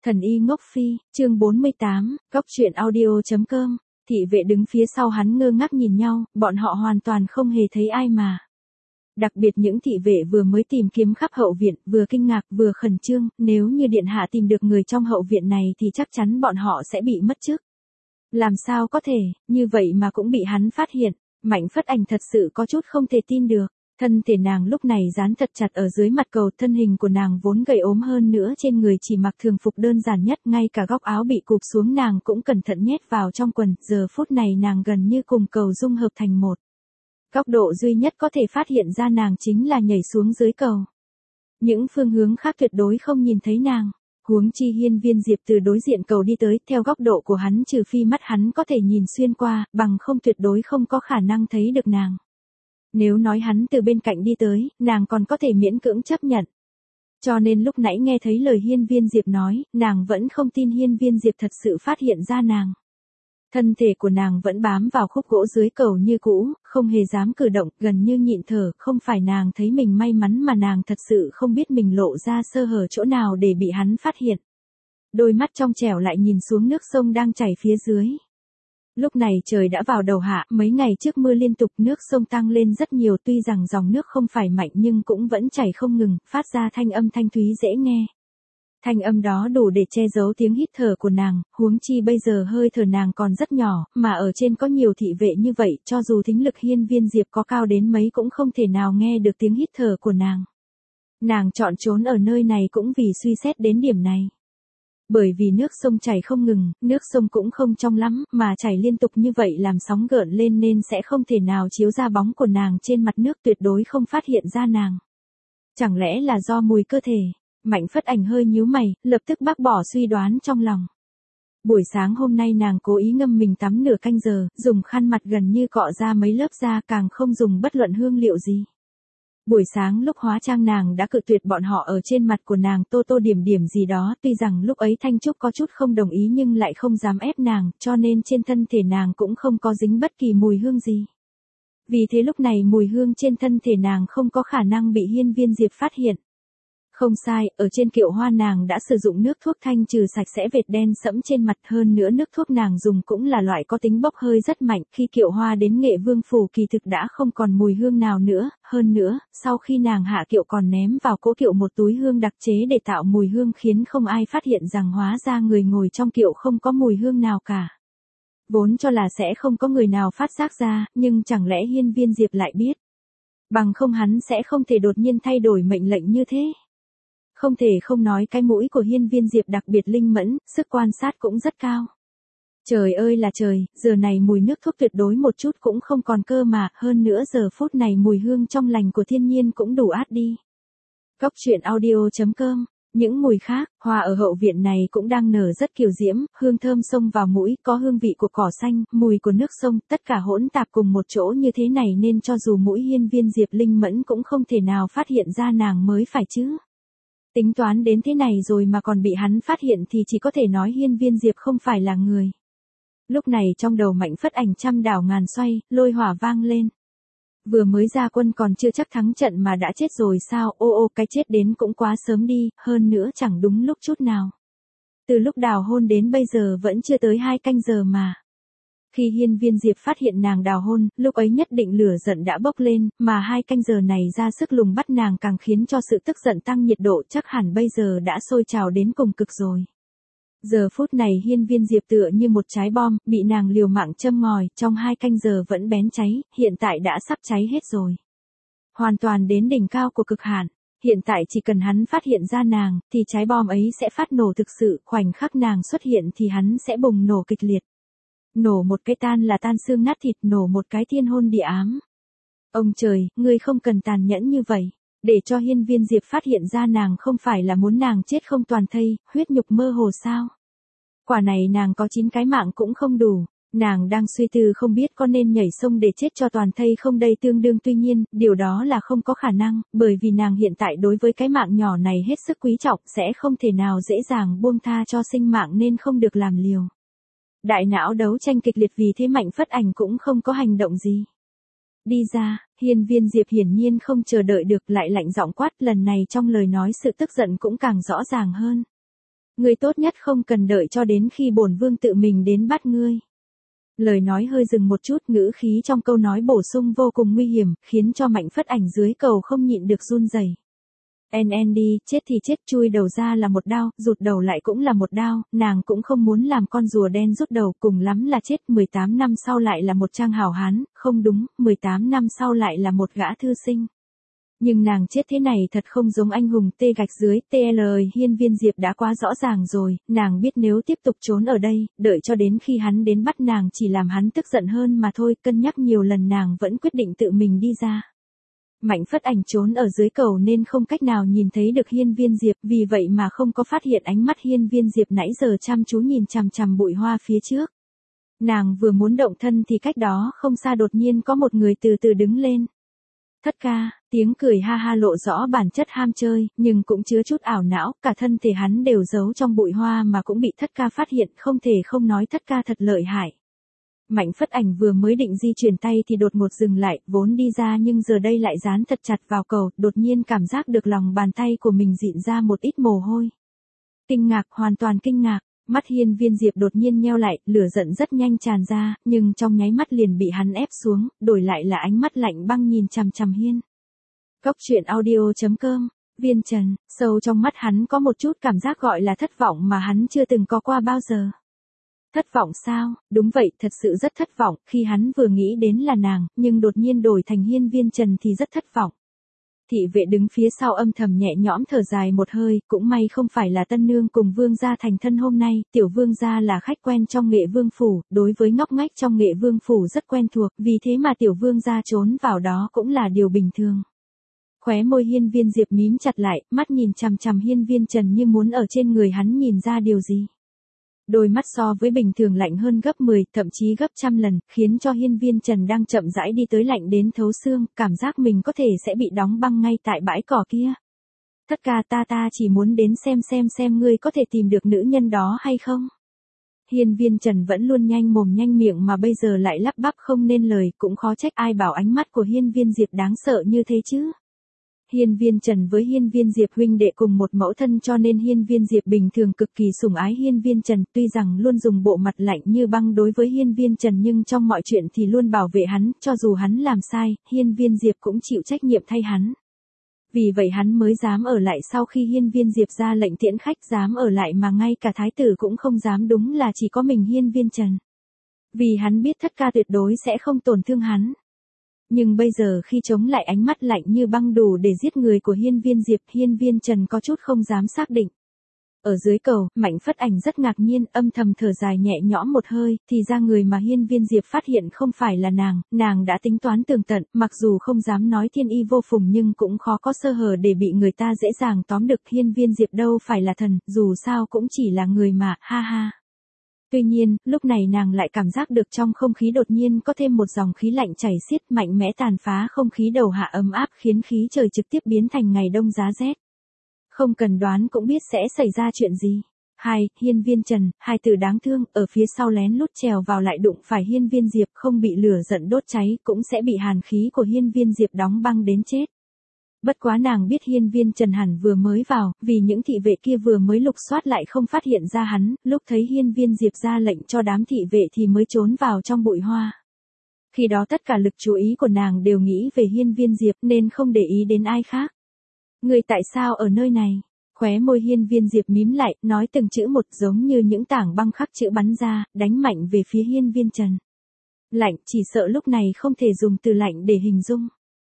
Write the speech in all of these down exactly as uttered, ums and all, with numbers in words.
Thần y ngốc phi, chương bốn mươi tám, góc truyện audio.com, thị vệ đứng phía sau hắn ngơ ngác nhìn nhau, bọn họ hoàn toàn không hề thấy ai mà. Đặc biệt những thị vệ vừa mới tìm kiếm khắp hậu viện, vừa kinh ngạc vừa khẩn trương, nếu như điện hạ tìm được người trong hậu viện này thì chắc chắn bọn họ sẽ bị mất chức. Làm sao có thể, như vậy mà cũng bị hắn phát hiện, Mạnh Phất Ảnh thật sự có chút không thể tin được. Thân thể nàng lúc này dán thật chặt ở dưới mặt cầu, thân hình của nàng vốn gầy ốm hơn nữa trên người chỉ mặc thường phục đơn giản nhất, ngay cả góc áo bị cụp xuống nàng cũng cẩn thận nhét vào trong quần, giờ phút này nàng gần như cùng cầu dung hợp thành một. Góc độ duy nhất có thể phát hiện ra nàng chính là nhảy xuống dưới cầu. Những phương hướng khác tuyệt đối không nhìn thấy nàng. Huống chi Hiên Viên Diệp từ đối diện cầu đi tới, theo góc độ của hắn trừ phi mắt hắn có thể nhìn xuyên qua, bằng không tuyệt đối không có khả năng thấy được nàng. Nếu nói hắn từ bên cạnh đi tới, nàng còn có thể miễn cưỡng chấp nhận. Cho nên lúc nãy nghe thấy lời Hiên Viên Diệp nói, nàng vẫn không tin Hiên Viên Diệp thật sự phát hiện ra nàng. Thân thể của nàng vẫn bám vào khúc gỗ dưới cầu như cũ, không hề dám cử động, gần như nhịn thở, không phải nàng thấy mình may mắn mà nàng thật sự không biết mình lộ ra sơ hở chỗ nào để bị hắn phát hiện. Đôi mắt trong trẻo lại nhìn xuống nước sông đang chảy phía dưới. Lúc này trời đã vào đầu hạ, mấy ngày trước mưa liên tục, nước sông tăng lên rất nhiều, tuy rằng dòng nước không phải mạnh nhưng cũng vẫn chảy không ngừng, phát ra thanh âm thanh thúy dễ nghe. Thanh âm đó đủ để che giấu tiếng hít thở của nàng, huống chi bây giờ hơi thở nàng còn rất nhỏ, mà ở trên có nhiều thị vệ như vậy, cho dù thính lực Hiên Viên Diệp có cao đến mấy cũng không thể nào nghe được tiếng hít thở của nàng. Nàng chọn trốn ở nơi này cũng vì suy xét đến điểm này. Bởi vì nước sông chảy không ngừng, nước sông cũng không trong lắm, mà chảy liên tục như vậy làm sóng gợn lên nên sẽ không thể nào chiếu ra bóng của nàng trên mặt nước, tuyệt đối không phát hiện ra nàng. Chẳng lẽ là do mùi cơ thể? Mạnh Phất Ảnh hơi nhíu mày, lập tức bác bỏ suy đoán trong lòng. Buổi sáng hôm nay nàng cố ý ngâm mình tắm nửa canh giờ, dùng khăn mặt gần như cọ ra mấy lớp da, càng không dùng bất luận hương liệu gì. Buổi sáng lúc hóa trang nàng đã cự tuyệt bọn họ ở trên mặt của nàng tô tô điểm điểm gì đó, tuy rằng lúc ấy Thanh Trúc có chút không đồng ý nhưng lại không dám ép nàng, cho nên trên thân thể nàng cũng không có dính bất kỳ mùi hương gì. Vì thế lúc này mùi hương trên thân thể nàng không có khả năng bị Hiên Viên Diệp phát hiện. Không sai, ở trên kiệu hoa nàng đã sử dụng nước thuốc thanh trừ sạch sẽ vệt đen sẫm trên mặt, hơn nữa nước thuốc nàng dùng cũng là loại có tính bốc hơi rất mạnh, khi kiệu hoa đến Nghệ Vương phủ kỳ thực đã không còn mùi hương nào nữa, hơn nữa, sau khi nàng hạ kiệu còn ném vào cỗ kiệu một túi hương đặc chế để tạo mùi hương khiến không ai phát hiện rằng hóa ra người ngồi trong kiệu không có mùi hương nào cả. Vốn cho là sẽ không có người nào phát giác ra, nhưng chẳng lẽ Hiên Viên Diệp lại biết. Bằng không hắn sẽ không thể đột nhiên thay đổi mệnh lệnh như thế. Không thể không nói cái mũi của Hiên Viên Diệp đặc biệt linh mẫn, sức quan sát cũng rất cao. Trời ơi là trời, giờ này mùi nước thuốc tuyệt đối một chút cũng không còn cơ mà, hơn nữa giờ phút này mùi hương trong lành của thiên nhiên cũng đủ át đi. Góc truyện audio.com, những mùi khác, hoa ở hậu viện này cũng đang nở rất kiều diễm, hương thơm xông vào mũi, có hương vị của cỏ xanh, mùi của nước sông, tất cả hỗn tạp cùng một chỗ như thế này nên cho dù mũi Hiên Viên Diệp linh mẫn cũng không thể nào phát hiện ra nàng mới phải chứ. Tính toán đến thế này rồi mà còn bị hắn phát hiện thì chỉ có thể nói Hiên Viên Diệp không phải là người. Lúc này trong đầu Mạnh Phất Ảnh trăm đảo ngàn xoay, lôi hỏa vang lên. Vừa mới ra quân còn chưa chắc thắng trận mà đã chết rồi sao, ô ô cái chết đến cũng quá sớm đi, hơn nữa chẳng đúng lúc chút nào. Từ lúc đào hôn đến bây giờ vẫn chưa tới hai canh giờ mà. Khi Hiên Viên Diệp phát hiện nàng đào hôn, lúc ấy nhất định lửa giận đã bốc lên, mà hai canh giờ này ra sức lùng bắt nàng càng khiến cho sự tức giận tăng nhiệt độ, chắc hẳn bây giờ đã sôi trào đến cùng cực rồi. Giờ phút này Hiên Viên Diệp tựa như một trái bom, bị nàng liều mạng châm ngòi, trong hai canh giờ vẫn bén cháy, hiện tại đã sắp cháy hết rồi. Hoàn toàn đến đỉnh cao của cực hạn. Hiện tại chỉ cần hắn phát hiện ra nàng, thì trái bom ấy sẽ phát nổ thực sự, khoảnh khắc nàng xuất hiện thì hắn sẽ bùng nổ kịch liệt. Nổ một cái tan là tan xương nát thịt, nổ một cái thiên hôn địa ám. Ông trời, ngươi không cần tàn nhẫn như vậy. Để cho Hiên Viên Diệp phát hiện ra nàng không phải là muốn nàng chết không toàn thây, huyết nhục mơ hồ sao? Quả này nàng có chín cái mạng cũng không đủ. Nàng đang suy tư không biết có nên nhảy sông để chết cho toàn thây không đây, tương đương tuy nhiên, điều đó là không có khả năng, bởi vì nàng hiện tại đối với cái mạng nhỏ này hết sức quý trọng, sẽ không thể nào dễ dàng buông tha cho sinh mạng nên không được làm liều. Đại não đấu tranh kịch liệt, vì thế Mạnh Phất Ảnh cũng không có hành động gì. Đi ra, Hiên Viên Diệp hiển nhiên không chờ đợi được, lại lạnh giọng quát, lần này trong lời nói sự tức giận cũng càng rõ ràng hơn. Ngươi tốt nhất không cần đợi cho đến khi bổn vương tự mình đến bắt ngươi. Lời nói hơi dừng một chút, ngữ khí trong câu nói bổ sung vô cùng nguy hiểm, khiến cho Mạnh Phất Ảnh dưới cầu không nhịn được run rẩy. En en đi, chết thì chết, chui đầu ra là một đao, rụt đầu lại cũng là một đao, nàng cũng không muốn làm con rùa đen rút đầu, cùng lắm là chết, mười tám năm sau lại là một trang hảo hán, không đúng, mười tám năm sau lại là một gã thư sinh. Nhưng nàng chết thế này thật không giống anh hùng tê gạch dưới, tê lờ Hiên Viên Diệp đã quá rõ ràng rồi, nàng biết nếu tiếp tục trốn ở đây, đợi cho đến khi hắn đến bắt nàng chỉ làm hắn tức giận hơn mà thôi, cân nhắc nhiều lần nàng vẫn quyết định tự mình đi ra. Mạnh Phất Ảnh trốn ở dưới cầu nên không cách nào nhìn thấy được Hiên Viên Diệp, vì vậy mà không có phát hiện ánh mắt Hiên Viên Diệp nãy giờ chăm chú nhìn chằm chằm bụi hoa phía trước. Nàng vừa muốn động thân thì cách đó không xa đột nhiên có một người từ từ đứng lên. Thất ca, tiếng cười ha ha lộ rõ bản chất ham chơi, nhưng cũng chứa chút ảo não, cả thân thể hắn đều giấu trong bụi hoa mà cũng bị thất ca phát hiện, không thể không nói thất ca thật lợi hại. Mạnh Phất Ảnh vừa mới định di chuyển tay thì đột ngột dừng lại, vốn đi ra nhưng giờ đây lại dán thật chặt vào cầu, đột nhiên cảm giác được lòng bàn tay của mình dịn ra một ít mồ hôi. Kinh ngạc, hoàn toàn kinh ngạc, mắt Hiên Viên Diệp đột nhiên nheo lại, lửa giận rất nhanh tràn ra, nhưng trong nháy mắt liền bị hắn ép xuống, đổi lại là ánh mắt lạnh băng nhìn chằm chằm Hiên. Cốc truyện audio chấm com, Viên Trần, sâu trong mắt hắn có một chút cảm giác gọi là thất vọng mà hắn chưa từng có qua bao giờ. Thất vọng sao? Đúng vậy, thật sự rất thất vọng, khi hắn vừa nghĩ đến là nàng, nhưng đột nhiên đổi thành Hiên Viên Trần thì rất thất vọng. Thị vệ đứng phía sau âm thầm nhẹ nhõm thở dài một hơi, cũng may không phải là tân nương cùng vương gia thành thân hôm nay, tiểu vương gia là khách quen trong Nghệ Vương phủ, đối với ngóc ngách trong Nghệ Vương phủ rất quen thuộc, vì thế mà tiểu vương gia trốn vào đó cũng là điều bình thường. Khóe môi Hiên Viên Diệp mím chặt lại, mắt nhìn chằm chằm Hiên Viên Trần như muốn ở trên người hắn nhìn ra điều gì. Đôi mắt so với bình thường lạnh hơn gấp mười, thậm chí gấp trăm lần, khiến cho Hiên Viên Trần đang chậm rãi đi tới lạnh đến thấu xương, cảm giác mình có thể sẽ bị đóng băng ngay tại bãi cỏ kia. Thất ca, ta ta chỉ muốn đến xem xem xem ngươi có thể tìm được nữ nhân đó hay không. Hiên Viên Trần vẫn luôn nhanh mồm nhanh miệng mà bây giờ lại lắp bắp không nên lời, cũng khó trách ai bảo ánh mắt của Hiên Viên Diệp đáng sợ như thế chứ. Hiên Viên Trần với Hiên Viên Diệp huynh đệ cùng một mẫu thân cho nên Hiên Viên Diệp bình thường cực kỳ sủng ái Hiên Viên Trần, tuy rằng luôn dùng bộ mặt lạnh như băng đối với Hiên Viên Trần nhưng trong mọi chuyện thì luôn bảo vệ hắn, cho dù hắn làm sai, Hiên Viên Diệp cũng chịu trách nhiệm thay hắn. Vì vậy hắn mới dám ở lại sau khi Hiên Viên Diệp ra lệnh tiễn khách, dám ở lại mà ngay cả thái tử cũng không dám, đúng là chỉ có mình Hiên Viên Trần. Vì hắn biết thất ca tuyệt đối sẽ không tổn thương hắn. Nhưng bây giờ khi chống lại ánh mắt lạnh như băng đủ để giết người của Hiên Viên Diệp, Hiên Viên Trần có chút không dám xác định. Ở dưới cầu, Mạnh Phất Ảnh rất ngạc nhiên, âm thầm thở dài nhẹ nhõm một hơi, thì ra người mà Hiên Viên Diệp phát hiện không phải là nàng, nàng đã tính toán tường tận, mặc dù không dám nói thiên y vô phùng nhưng cũng khó có sơ hở để bị người ta dễ dàng tóm được. Hiên Viên Diệp đâu phải là thần, dù sao cũng chỉ là người mà, ha ha. Tuy nhiên, lúc này nàng lại cảm giác được trong không khí đột nhiên có thêm một dòng khí lạnh chảy xiết mạnh mẽ tàn phá không khí đầu hạ ấm áp khiến khí trời trực tiếp biến thành ngày đông giá rét. Không cần đoán cũng biết sẽ xảy ra chuyện gì. Hai, Hiên Viên Trần, hai từ đáng thương, ở phía sau lén lút trèo vào lại đụng phải Hiên Viên Diệp, không bị lửa giận đốt cháy cũng sẽ bị hàn khí của Hiên Viên Diệp đóng băng đến chết. Bất quá nàng biết Hiên Viên Trần hẳn vừa mới vào, vì những thị vệ kia vừa mới lục soát lại không phát hiện ra hắn, lúc thấy Hiên Viên Diệp ra lệnh cho đám thị vệ thì mới trốn vào trong bụi hoa. Khi đó tất cả lực chú ý của nàng đều nghĩ về Hiên Viên Diệp nên không để ý đến ai khác. Người tại sao ở nơi này? Khóe môi Hiên Viên Diệp mím lại, nói từng chữ một giống như những tảng băng khắc chữ bắn ra, đánh mạnh về phía Hiên Viên Trần. Lạnh, chỉ sợ lúc này không thể dùng từ lạnh để hình dung.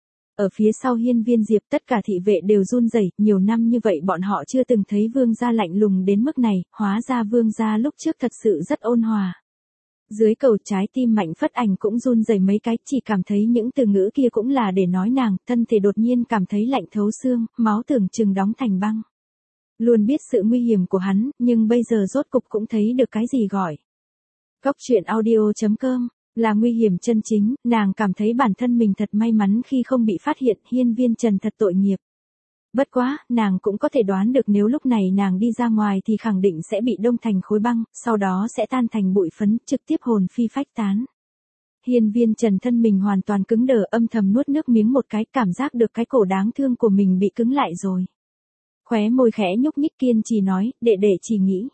Ở phía sau Hiên Viên Diệp tất cả thị vệ đều run rẩy, nhiều năm như vậy bọn họ chưa từng thấy vương gia lạnh lùng đến mức này, hóa ra vương gia lúc trước thật sự rất ôn hòa. Dưới cầu trái tim Mạnh Phất Ảnh cũng run rẩy mấy cái, chỉ cảm thấy những từ ngữ kia cũng là để nói nàng, thân thể đột nhiên cảm thấy lạnh thấu xương, máu tưởng chừng đóng thành băng. Luôn biết sự nguy hiểm của hắn, nhưng bây giờ rốt cục cũng thấy được cái gì gọi. Cốc truyện audio chấm com là nguy hiểm chân chính, nàng cảm thấy bản thân mình thật may mắn khi không bị phát hiện, Hiên Viên Trần thật tội nghiệp. Bất quá, nàng cũng có thể đoán được nếu lúc này nàng đi ra ngoài thì khẳng định sẽ bị đông thành khối băng, sau đó sẽ tan thành bụi phấn, trực tiếp hồn phi phách tán. Hiên Viên Trần thân mình hoàn toàn cứng đờ, âm thầm nuốt nước miếng một cái, cảm giác được cái cổ đáng thương của mình bị cứng lại rồi. Khóe môi khẽ nhúc nhích kiên trì nói, đệ đệ chỉ nghĩ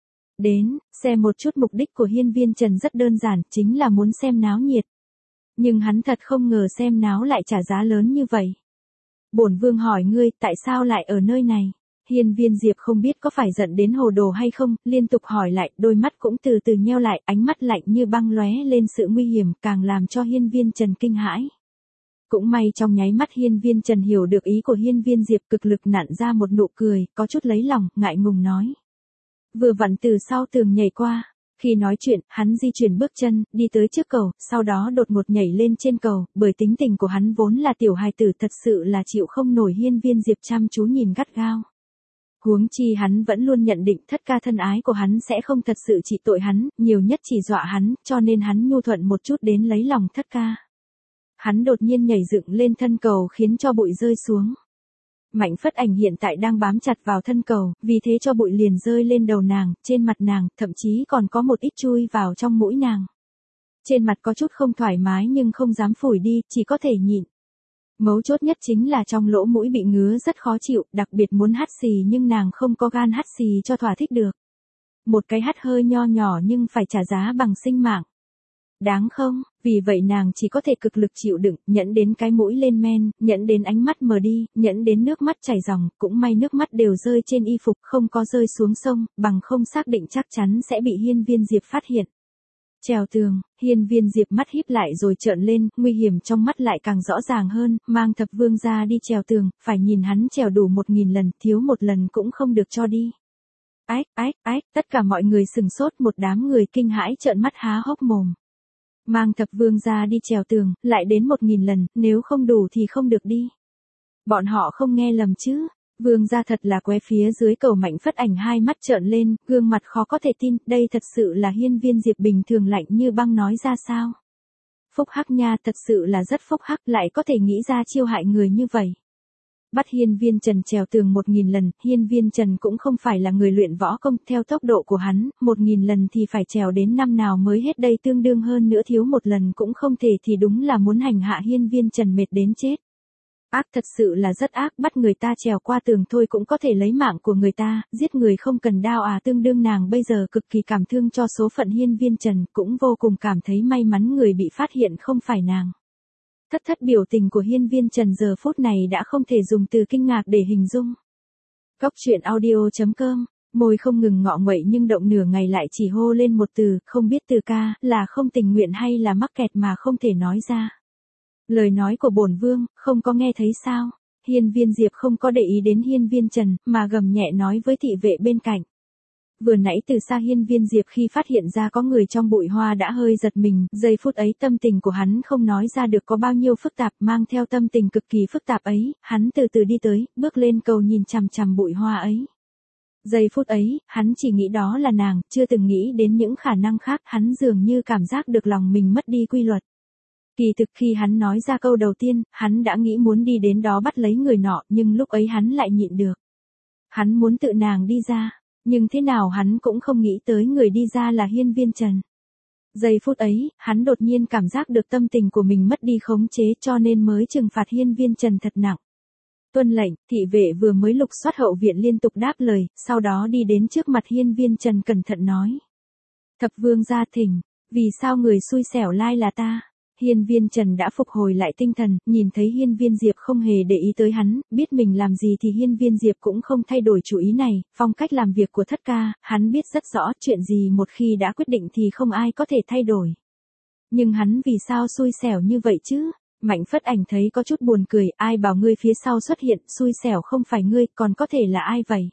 đến, xem một chút mục đích của Hiên Viên Trần rất đơn giản, chính là muốn xem náo nhiệt. Nhưng hắn thật không ngờ xem náo lại trả giá lớn như vậy. Bổn vương hỏi ngươi, tại sao lại ở nơi này? Hiên Viên Diệp không biết có phải giận đến hồ đồ hay không, liên tục hỏi lại, đôi mắt cũng từ từ nheo lại, ánh mắt lạnh như băng lóe lên sự nguy hiểm, càng làm cho Hiên Viên Trần kinh hãi. Cũng may trong nháy mắt Hiên Viên Trần hiểu được ý của Hiên Viên Diệp, cực lực nặn ra một nụ cười, có chút lấy lòng, ngại ngùng nói. Vừa vặn từ sau tường nhảy qua. Khi nói chuyện, hắn di chuyển bước chân, đi tới trước cầu, sau đó đột ngột nhảy lên trên cầu, bởi tính tình của hắn vốn là tiểu hài tử, thật sự là chịu không nổi Hiên Viên Diệp chăm chú nhìn gắt gao. Huống chi hắn vẫn luôn nhận định thất ca thân ái của hắn sẽ không thật sự trị tội hắn, nhiều nhất chỉ dọa hắn, cho nên hắn nhu thuận một chút đến lấy lòng thất ca. Hắn đột nhiên nhảy dựng lên thân cầu khiến cho bụi rơi xuống. Mạnh Phất Ảnh hiện tại đang bám chặt vào thân cầu, vì thế cho bụi liền rơi lên đầu nàng, trên mặt nàng, thậm chí còn có một ít chui vào trong mũi nàng. Trên mặt có chút không thoải mái nhưng không dám phủi đi, chỉ có thể nhịn. Mấu chốt nhất chính là trong lỗ mũi bị ngứa rất khó chịu, đặc biệt muốn hắt xì nhưng nàng không có gan hắt xì cho thỏa thích được. Một cái hắt hơi nho nhỏ nhưng phải trả giá bằng sinh mạng. Đáng không, vì vậy nàng chỉ có thể cực lực chịu đựng, nhẫn đến cái mũi lên men, nhẫn đến ánh mắt mờ đi, nhẫn đến nước mắt chảy ròng, cũng may nước mắt đều rơi trên y phục, không có rơi xuống sông, bằng không xác định chắc chắn sẽ bị Hiên Viên Diệp phát hiện. Trèo tường, Hiên Viên Diệp mắt híp lại rồi trợn lên, nguy hiểm trong mắt lại càng rõ ràng hơn, mang Thập Vương gia đi trèo tường, phải nhìn hắn trèo đủ một nghìn lần, thiếu một lần cũng không được cho đi. Ách, ách, ách, tất cả mọi người sừng sốt, một đám người kinh hãi trợn mắt há hốc mồm. Mang Thập Vương gia đi trèo tường, lại đến một nghìn lần, nếu không đủ thì không được đi. Bọn họ không nghe lầm chứ, Vương gia thật là qué phía dưới cầu. Mạnh Phất Ảnh hai mắt trợn lên, gương mặt khó có thể tin, đây thật sự là Hiên Viên Diệp bình thường lạnh như băng nói ra sao. Phúc hắc nha, thật sự là rất phúc hắc, lại có thể nghĩ ra chiêu hại người như vậy. Bắt Hiên Viên Trần trèo tường một nghìn lần, Hiên Viên Trần cũng không phải là người luyện võ công, theo tốc độ của hắn, một nghìn lần thì phải trèo đến năm nào mới hết đây, tương đương hơn nữa thiếu một lần cũng không thể, thì đúng là muốn hành hạ Hiên Viên Trần mệt đến chết. Ác, thật sự là rất ác, bắt người ta trèo qua tường thôi cũng có thể lấy mạng của người ta, giết người không cần đao à, tương đương nàng bây giờ cực kỳ cảm thương cho số phận Hiên Viên Trần, cũng vô cùng cảm thấy may mắn người bị phát hiện không phải nàng. Thất thất biểu tình của Hiên Viên Trần giờ phút này đã không thể dùng từ kinh ngạc để hình dung. Góc truyện audio chấm com, môi không ngừng ngọ nguậy nhưng động nửa ngày lại chỉ hô lên một từ, không biết từ ca, là không tình nguyện hay là mắc kẹt mà không thể nói ra. Lời nói của bổn vương, không có nghe thấy sao? Hiên Viên Diệp không có để ý đến Hiên Viên Trần, mà gầm nhẹ nói với thị vệ bên cạnh. Vừa nãy từ xa Hiên Viên Diệp khi phát hiện ra có người trong bụi hoa đã hơi giật mình, giây phút ấy tâm tình của hắn không nói ra được có bao nhiêu phức tạp, mang theo tâm tình cực kỳ phức tạp ấy, hắn từ từ đi tới, bước lên cầu nhìn chằm chằm bụi hoa ấy. Giây phút ấy, hắn chỉ nghĩ đó là nàng, chưa từng nghĩ đến những khả năng khác, hắn dường như cảm giác được lòng mình mất đi quy luật. Kỳ thực khi hắn nói ra câu đầu tiên, hắn đã nghĩ muốn đi đến đó bắt lấy người nọ, nhưng lúc ấy hắn lại nhịn được. Hắn muốn tự nàng đi ra. Nhưng thế nào hắn cũng không nghĩ tới người đi ra là Hiên Viên Trần. Giây phút ấy, hắn đột nhiên cảm giác được tâm tình của mình mất đi khống chế cho nên mới trừng phạt Hiên Viên Trần thật nặng. Tuân lệnh, thị vệ vừa mới lục soát hậu viện liên tục đáp lời, sau đó đi đến trước mặt Hiên Viên Trần cẩn thận nói. Thập vương gia thỉnh, vì sao người xui xẻo lai là ta? Hiên Viên Trần đã phục hồi lại tinh thần, nhìn thấy Hiên Viên Diệp không hề để ý tới hắn, biết mình làm gì thì Hiên Viên Diệp cũng không thay đổi chủ ý này, phong cách làm việc của thất ca, hắn biết rất rõ chuyện gì một khi đã quyết định thì không ai có thể thay đổi. Nhưng hắn vì sao xui xẻo như vậy chứ? Mạnh Phất Ảnh thấy có chút buồn cười, ai bảo ngươi phía sau xuất hiện, xui xẻo không phải ngươi, còn có thể là ai vậy?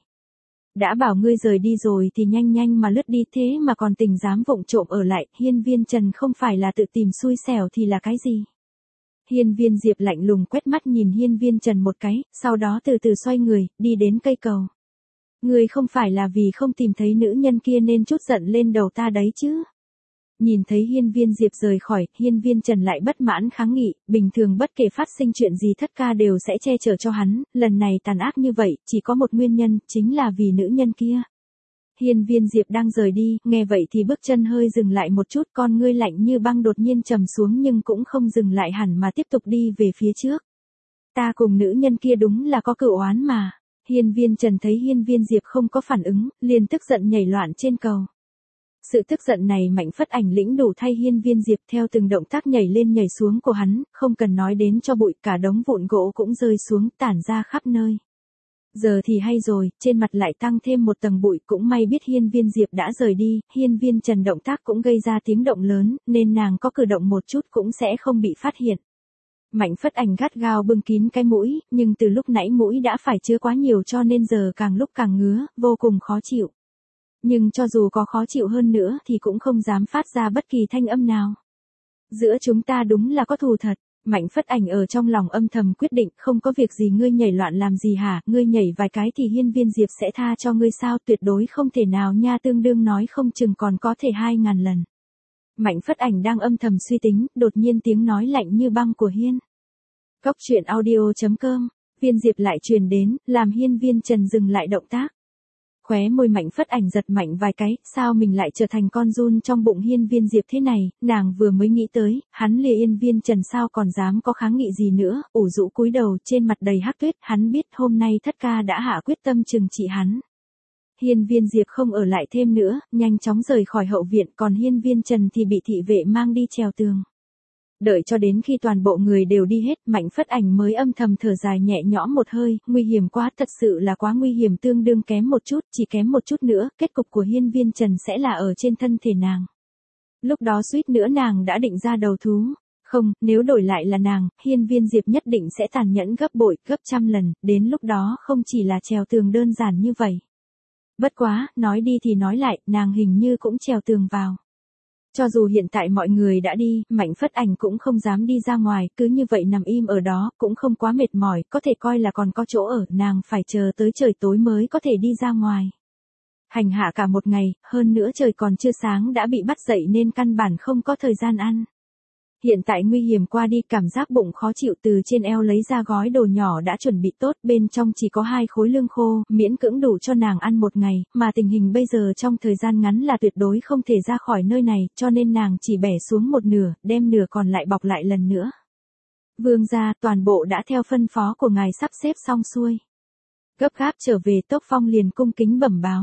Đã bảo ngươi rời đi rồi thì nhanh nhanh mà lướt đi, thế mà còn tình dám vụng trộm ở lại, Hiên Viên Trần không phải là tự tìm xui xẻo thì là cái gì? Hiên Viên Diệp lạnh lùng quét mắt nhìn Hiên Viên Trần một cái, sau đó từ từ xoay người, đi đến cây cầu. Ngươi không phải là vì không tìm thấy nữ nhân kia nên chút giận lên đầu ta đấy chứ? Nhìn thấy Hiên Viên Diệp rời khỏi, Hiên Viên Trần lại bất mãn kháng nghị, bình thường bất kể phát sinh chuyện gì thất ca đều sẽ che chở cho hắn, lần này tàn ác như vậy, chỉ có một nguyên nhân, chính là vì nữ nhân kia. Hiên Viên Diệp đang rời đi, nghe vậy thì bước chân hơi dừng lại một chút, con ngươi lạnh như băng đột nhiên trầm xuống nhưng cũng không dừng lại hẳn mà tiếp tục đi về phía trước. Ta cùng nữ nhân kia đúng là có cựu oán mà. Hiên Viên Trần thấy Hiên Viên Diệp không có phản ứng, liền tức giận nhảy loạn trên cầu. Sự tức giận này Mạnh Phất Ảnh lĩnh đủ thay Hiên Viên Diệp theo từng động tác nhảy lên nhảy xuống của hắn, không cần nói đến cho bụi, cả đống vụn gỗ cũng rơi xuống tản ra khắp nơi. Giờ thì hay rồi, trên mặt lại tăng thêm một tầng bụi, cũng may biết Hiên Viên Diệp đã rời đi, Hiên Viên Trần động tác cũng gây ra tiếng động lớn, nên nàng có cử động một chút cũng sẽ không bị phát hiện. Mạnh Phất Ảnh gắt gao bưng kín cái mũi, nhưng từ lúc nãy mũi đã phải chứa quá nhiều cho nên giờ càng lúc càng ngứa, vô cùng khó chịu. Nhưng cho dù có khó chịu hơn nữa thì cũng không dám phát ra bất kỳ thanh âm nào. Giữa chúng ta đúng là có thù thật. Mạnh Phất Ảnh ở trong lòng âm thầm quyết định, không có việc gì ngươi nhảy loạn làm gì hả, ngươi nhảy vài cái thì Hiên Viên Diệp sẽ tha cho ngươi sao, tuyệt đối không thể nào nha, tương đương nói không chừng còn có thể hai ngàn lần. Mạnh Phất Ảnh đang âm thầm suy tính, đột nhiên tiếng nói lạnh như băng của Hiên. Cốc truyện audio chấm com, Viên Diệp lại truyền đến, làm Hiên Viên Trần dừng lại động tác. Khóe môi Mạnh Phất Ảnh giật mạnh vài cái, sao mình lại trở thành con giun trong bụng Hiên Viên Diệp thế này, nàng vừa mới nghĩ tới, hắn lìa Hiên Viên Trần sao còn dám có kháng nghị gì nữa, ủ rũ cúi đầu trên mặt đầy hắc tuyết, hắn biết hôm nay thất ca đã hạ quyết tâm trừng trị hắn. Hiên Viên Diệp không ở lại thêm nữa, nhanh chóng rời khỏi hậu viện, còn Hiên Viên Trần thì bị thị vệ mang đi trèo tường. Đợi cho đến khi toàn bộ người đều đi hết, Mạnh Phất Ảnh mới âm thầm thở dài nhẹ nhõm một hơi, nguy hiểm quá, thật sự là quá nguy hiểm, tương đương kém một chút, chỉ kém một chút nữa, kết cục của Hiên Viên Trần sẽ là ở trên thân thể nàng. Lúc đó suýt nữa nàng đã định ra đầu thú. Không, nếu đổi lại là nàng, Hiên Viên Diệp nhất định sẽ tàn nhẫn gấp bội, gấp trăm lần, đến lúc đó không chỉ là trèo tường đơn giản như vậy. Bất quá, nói đi thì nói lại, nàng hình như cũng trèo tường vào. Cho dù hiện tại mọi người đã đi, Mạnh Phất Ảnh cũng không dám đi ra ngoài, cứ như vậy nằm im ở đó, cũng không quá mệt mỏi, có thể coi là còn có chỗ ở, nàng phải chờ tới trời tối mới có thể đi ra ngoài. Hành hạ cả một ngày, hơn nữa trời còn chưa sáng đã bị bắt dậy nên căn bản không có thời gian ăn. Hiện tại nguy hiểm qua đi, cảm giác bụng khó chịu, từ trên eo lấy ra gói đồ nhỏ đã chuẩn bị tốt, bên trong chỉ có hai khối lương khô, miễn cưỡng đủ cho nàng ăn một ngày, mà tình hình bây giờ trong thời gian ngắn là tuyệt đối không thể ra khỏi nơi này, cho nên nàng chỉ bẻ xuống một nửa, đem nửa còn lại bọc lại lần nữa. Vương gia, toàn bộ đã theo phân phó của ngài sắp xếp xong xuôi. Gấp gáp trở về, Tốc Phong liền cung kính bẩm báo.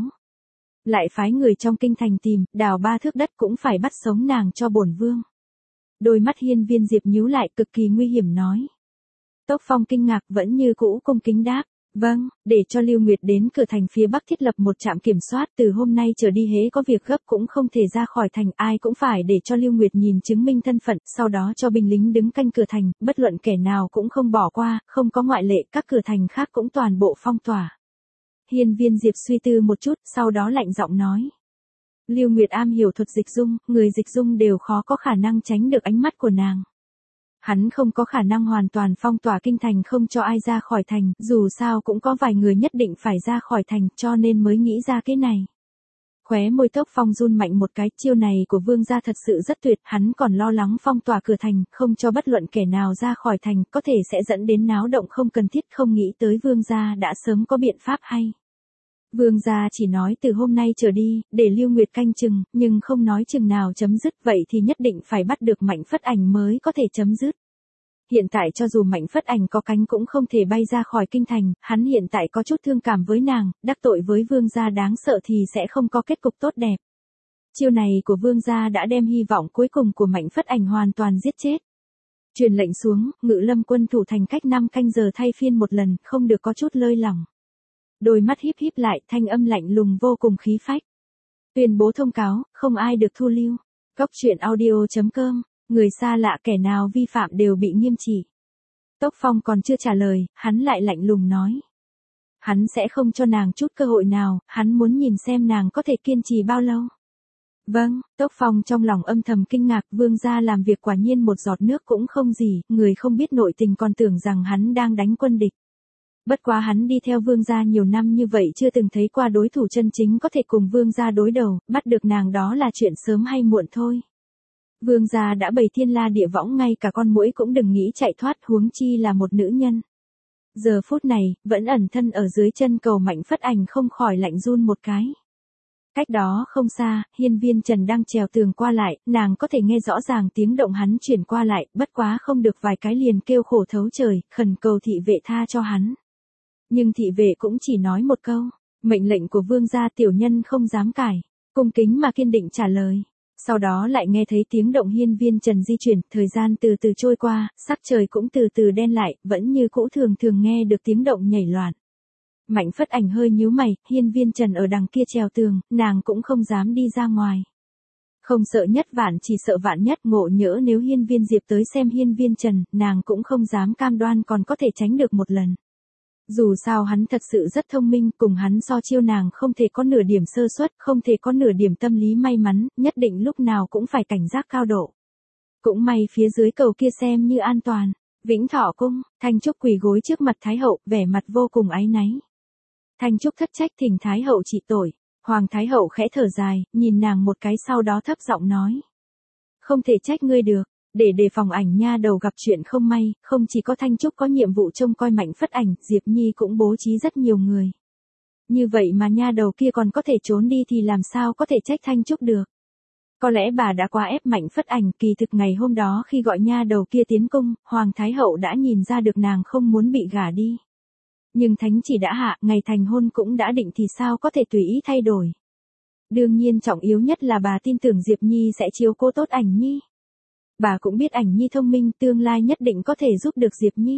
Lại phái người trong kinh thành tìm, đào ba thước đất cũng phải bắt sống nàng cho bổn vương. Đôi mắt Hiên Viên Diệp nhíu lại, cực kỳ nguy hiểm nói. Tốc Phong kinh ngạc, vẫn như cũ cung kính đáp. Vâng, để cho Lưu Nguyệt đến cửa thành phía bắc thiết lập một trạm kiểm soát, từ hôm nay trở đi hễ có việc gấp cũng không thể ra khỏi thành, ai cũng phải để cho Lưu Nguyệt nhìn chứng minh thân phận, sau đó cho binh lính đứng canh cửa thành, bất luận kẻ nào cũng không bỏ qua, không có ngoại lệ, các cửa thành khác cũng toàn bộ phong tỏa. Hiên Viên Diệp suy tư một chút, sau đó lạnh giọng nói. Lưu Nguyệt am hiểu thuật dịch dung, người dịch dung đều khó có khả năng tránh được ánh mắt của nàng. Hắn không có khả năng hoàn toàn phong tỏa kinh thành không cho ai ra khỏi thành, dù sao cũng có vài người nhất định phải ra khỏi thành, cho nên mới nghĩ ra cái này. Khóe môi Tốc Phong run mạnh một cái, chiêu này của vương gia thật sự rất tuyệt, hắn còn lo lắng phong tỏa cửa thành, không cho bất luận kẻ nào ra khỏi thành, có thể sẽ dẫn đến náo động không cần thiết, không nghĩ tới vương gia đã sớm có biện pháp hay. Vương gia chỉ nói từ hôm nay trở đi, để Lưu Nguyệt canh chừng, nhưng không nói chừng nào chấm dứt, vậy thì nhất định phải bắt được Mạnh Phất Ảnh mới có thể chấm dứt. Hiện tại cho dù Mạnh Phất Ảnh có cánh cũng không thể bay ra khỏi kinh thành, hắn hiện tại có chút thương cảm với nàng, đắc tội với vương gia đáng sợ thì sẽ không có kết cục tốt đẹp. Chiêu này của vương gia đã đem hy vọng cuối cùng của Mạnh Phất Ảnh hoàn toàn giết chết. Truyền lệnh xuống, Ngự Lâm quân thủ thành cách năm canh giờ thay phiên một lần, không được có chút lơi lỏng. Đôi mắt híp híp lại, thanh âm lạnh lùng vô cùng khí phách. Tuyên bố thông cáo, không ai được thu lưu. Cốc truyện audio chấm com, người xa lạ kẻ nào vi phạm đều bị nghiêm trị. Tốc Phong còn chưa trả lời, hắn lại lạnh lùng nói. Hắn sẽ không cho nàng chút cơ hội nào, hắn muốn nhìn xem nàng có thể kiên trì bao lâu. Vâng, Tốc Phong trong lòng âm thầm kinh ngạc, vương gia làm việc quả nhiên một giọt nước cũng không gì, người không biết nội tình còn tưởng rằng hắn đang đánh quân địch. Bất quá hắn đi theo vương gia nhiều năm như vậy chưa từng thấy qua đối thủ chân chính có thể cùng vương gia đối đầu, bắt được nàng đó là chuyện sớm hay muộn thôi. Vương gia đã bày thiên la địa võng, ngay cả con muỗi cũng đừng nghĩ chạy thoát, huống chi là một nữ nhân. Giờ phút này, vẫn ẩn thân ở dưới chân cầu Mạnh Phất Ảnh không khỏi lạnh run một cái. Cách đó không xa, Hiên Viên Trần đang trèo tường qua lại, nàng có thể nghe rõ ràng tiếng động hắn chuyển qua lại, bất quá không được vài cái liền kêu khổ thấu trời, khẩn cầu thị vệ tha cho hắn. Nhưng thị vệ cũng chỉ nói một câu, mệnh lệnh của vương gia tiểu nhân không dám cãi, cung kính mà kiên định trả lời. Sau đó lại nghe thấy tiếng động hiên viên trần di chuyển, thời gian từ từ trôi qua, sắc trời cũng từ từ đen lại, vẫn như cũ thường thường nghe được tiếng động nhảy loạn. Mạnh Phất Ảnh hơi nhíu mày, hiên viên trần ở đằng kia trèo tường, nàng cũng không dám đi ra ngoài. Không sợ nhất vạn chỉ sợ vạn nhất, ngộ nhỡ nếu hiên viên diệp tới xem hiên viên trần, nàng cũng không dám cam đoan còn có thể tránh được một lần. Dù sao hắn thật sự rất thông minh, cùng hắn so chiêu nàng không thể có nửa điểm sơ suất, không thể có nửa điểm tâm lý may mắn, nhất định lúc nào cũng phải cảnh giác cao độ. Cũng may phía dưới cầu kia xem như an toàn. Vĩnh Thọ cung, Thanh Trúc quỳ gối trước mặt Thái hậu, vẻ mặt vô cùng áy náy. Thanh Trúc thất trách thỉnh Thái hậu trị tội. Hoàng Thái hậu khẽ thở dài, nhìn nàng một cái sau đó thấp giọng nói. Không thể trách ngươi được, để đề phòng Ảnh nha đầu gặp chuyện không may, không chỉ có Thanh Trúc có nhiệm vụ trông coi Mạnh Phất Ảnh, Diệp Nhi cũng bố trí rất nhiều người. Như vậy mà nha đầu kia còn có thể trốn đi thì làm sao có thể trách Thanh Trúc được. Có lẽ bà đã quá ép Mạnh Phất Ảnh, kỳ thực ngày hôm đó khi gọi nha đầu kia tiến cung, Hoàng Thái hậu đã nhìn ra được nàng không muốn bị gả đi. Nhưng thánh chỉ đã hạ, ngày thành hôn cũng đã định thì sao có thể tùy ý thay đổi. Đương nhiên trọng yếu nhất là bà tin tưởng Diệp Nhi sẽ chiếu cố tốt Ảnh Nhi. Bà cũng biết Ảnh Nhi thông minh, tương lai nhất định có thể giúp được Diệp Nhi.